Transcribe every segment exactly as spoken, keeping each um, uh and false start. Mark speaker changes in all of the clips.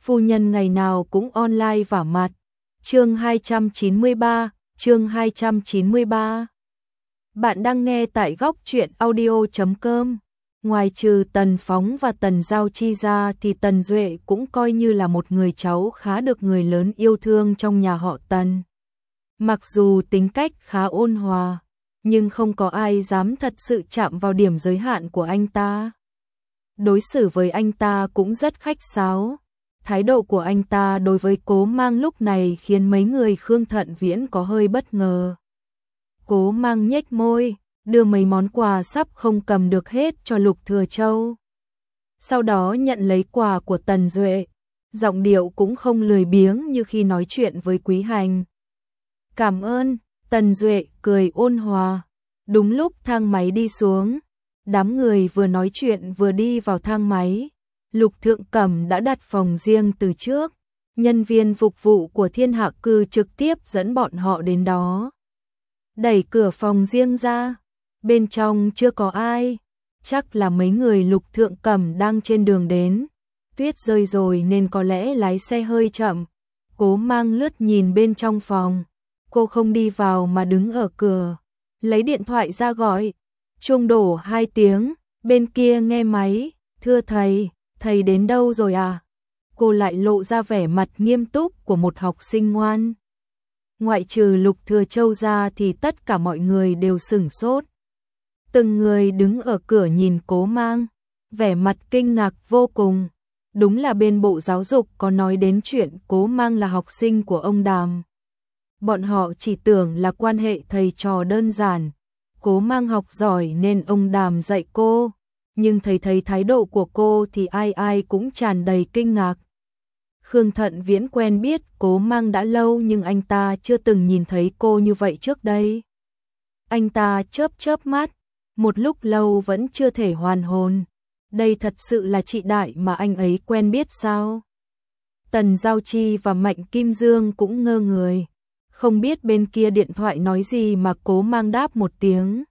Speaker 1: phu nhân ngày nào cũng online vả mặt. Chương hai trăm chín mươi ba, chương hai trăm chín mươi ba. Bạn đang nghe tại góc truyện audio chấm com. Ngoài trừ Tần Phóng và Tần Giao Chi ra thì Tần Duệ cũng coi như là một người cháu khá được người lớn yêu thương trong nhà họ Tần. Mặc dù tính cách khá ôn hòa, nhưng không có ai dám thật sự chạm vào điểm giới hạn của anh ta. Đối xử với anh ta cũng rất khách sáo. Thái độ của anh ta đối với Cố Mang lúc này khiến mấy người Khương Thận Viễn có hơi bất ngờ. Cố Mang nhếch môi, đưa mấy món quà sắp không cầm được hết cho Lục Thừa Châu. Sau đó nhận lấy quà của Tần Duệ, giọng điệu cũng không lười biếng như khi nói chuyện với Quý Hành. Cảm ơn, Tần Duệ cười ôn hòa. Đúng lúc thang máy đi xuống, đám người vừa nói chuyện vừa đi vào thang máy. Lục Thượng Cẩm đã đặt phòng riêng từ trước, nhân viên phục vụ của Thiên Hạ Cư trực tiếp dẫn bọn họ đến đó. Đẩy cửa phòng riêng ra, bên trong chưa có ai, chắc là mấy người Lục Thượng Cẩm đang trên đường đến. Tuyết rơi rồi nên có lẽ lái xe hơi chậm. Cố Mang lướt nhìn bên trong phòng, cô không đi vào mà đứng ở cửa, lấy điện thoại ra gọi. Chuông đổ hai tiếng, bên kia nghe máy, thưa thầy. Thầy đến đâu rồi à? Cô lại lộ ra vẻ mặt nghiêm túc của một học sinh ngoan. Ngoại trừ Lục Thừa Châu ra thì tất cả mọi người đều sửng sốt. Từng người đứng ở cửa nhìn Cố Mang, vẻ mặt kinh ngạc vô cùng. Đúng là bên Bộ Giáo dục có nói đến chuyện Cố Mang là học sinh của ông Đàm. Bọn họ chỉ tưởng là quan hệ thầy trò đơn giản. Cố Mang học giỏi nên ông Đàm dạy cô. Nhưng thấy thấy thái độ của cô thì ai ai cũng tràn đầy kinh ngạc. Khương Thận Viễn quen biết Cố Mang đã lâu nhưng anh ta chưa từng nhìn thấy cô như vậy trước đây. Anh ta chớp chớp mắt, một lúc lâu vẫn chưa thể hoàn hồn. Đây thật sự là chị đại mà anh ấy quen biết sao? Tần Giao Chi và Mạnh Kim Dương cũng ngơ người. Không biết bên kia điện thoại nói gì mà Cố Mang đáp một tiếng.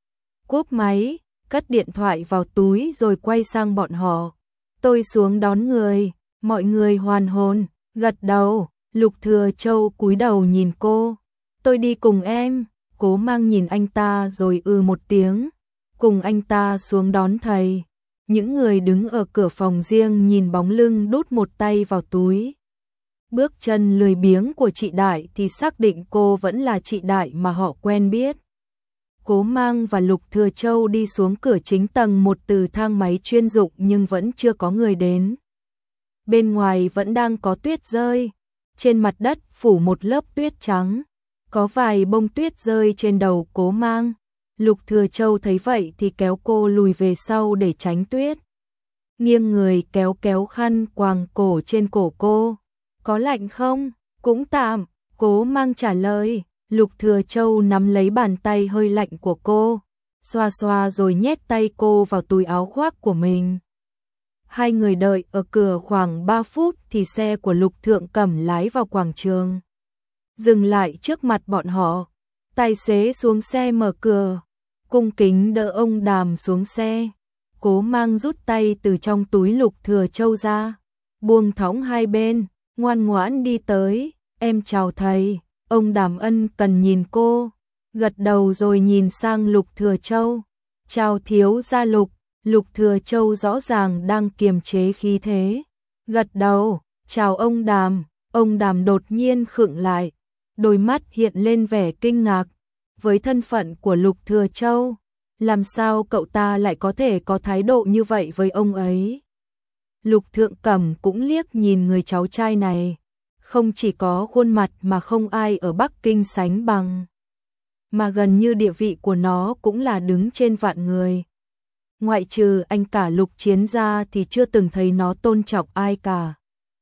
Speaker 1: Cúp máy, cất điện thoại vào túi rồi quay sang bọn họ. Tôi xuống đón người, mọi người hoàn hồn, gật đầu. Lục Thừa Châu cúi đầu nhìn cô. Tôi đi cùng em. Cố Mang nhìn anh ta rồi ư một tiếng. Cùng anh ta xuống đón thầy. Những người đứng ở cửa phòng riêng nhìn bóng lưng đút một tay vào túi. Bước chân lười biếng của chị Đại thì xác định cô vẫn là chị Đại mà họ quen biết. Cố Mang và Lục Thừa Châu đi xuống cửa chính tầng một từ thang máy chuyên dụng nhưng vẫn chưa có người đến. Bên ngoài vẫn đang có tuyết rơi, trên mặt đất phủ một lớp tuyết trắng, có vài bông tuyết rơi trên đầu Cố Mang. Lục Thừa Châu thấy vậy thì kéo cô lùi về sau để tránh tuyết. Nghiêng người kéo kéo khăn quàng cổ trên cổ cô. Có lạnh không? Cũng tạm, Cố Mang trả lời. Lục Thừa Châu nắm lấy bàn tay hơi lạnh của cô, xoa xoa rồi nhét tay cô vào túi áo khoác của mình. Hai người đợi ở cửa khoảng ba phút thì xe của Lục Thượng Cẩm lái vào quảng trường. Dừng lại trước mặt bọn họ, tài xế xuống xe mở cửa, cung kính đỡ ông Đàm xuống xe. Cố Mang rút tay từ trong túi Lục Thừa Châu ra, buông thõng hai bên, ngoan ngoãn đi tới. Em chào thầy. Ông Đàm ân cần nhìn cô, gật đầu rồi nhìn sang Lục Thừa Châu. Chào thiếu gia Lục. Lục Thừa Châu rõ ràng đang kiềm chế khí thế, gật đầu. Chào ông Đàm. Ông Đàm đột nhiên khựng lại, đôi mắt hiện lên vẻ kinh ngạc. Với thân phận của Lục Thừa Châu, làm sao cậu ta lại có thể có thái độ như vậy với ông ấy? Lục Thượng Cẩm cũng liếc nhìn người cháu trai này. Không chỉ có khuôn mặt mà không ai ở Bắc Kinh sánh bằng, mà gần như địa vị của nó cũng là đứng trên vạn người. Ngoại trừ anh cả Lục Chiến ra thì chưa từng thấy nó tôn trọng ai cả.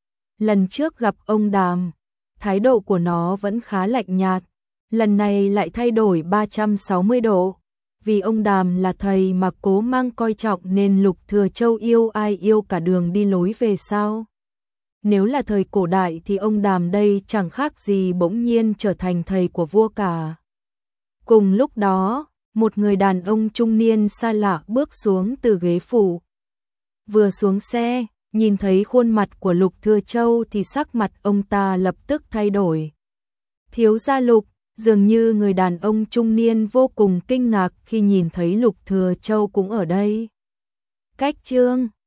Speaker 1: Lần trước gặp ông Đàm, thái độ của nó vẫn khá lạnh nhạt, lần này lại thay đổi ba trăm sáu mươi độ. Vì ông Đàm là thầy mà Cố Mang coi trọng nên Lục Thừa Châu yêu ai yêu cả đường đi lối về sau. Nếu là thời cổ đại thì ông Đàm đây chẳng khác gì bỗng nhiên trở thành thầy của vua cả. Cùng lúc đó, một người đàn ông trung niên xa lạ bước xuống từ ghế phụ. Vừa xuống xe, Nhìn thấy khuôn mặt của Lục Thừa Châu thì sắc mặt ông ta lập tức thay đổi. Thiếu gia Lục, dường như người đàn ông trung niên vô cùng kinh ngạc khi nhìn thấy Lục Thừa Châu cũng ở đây. Cách chương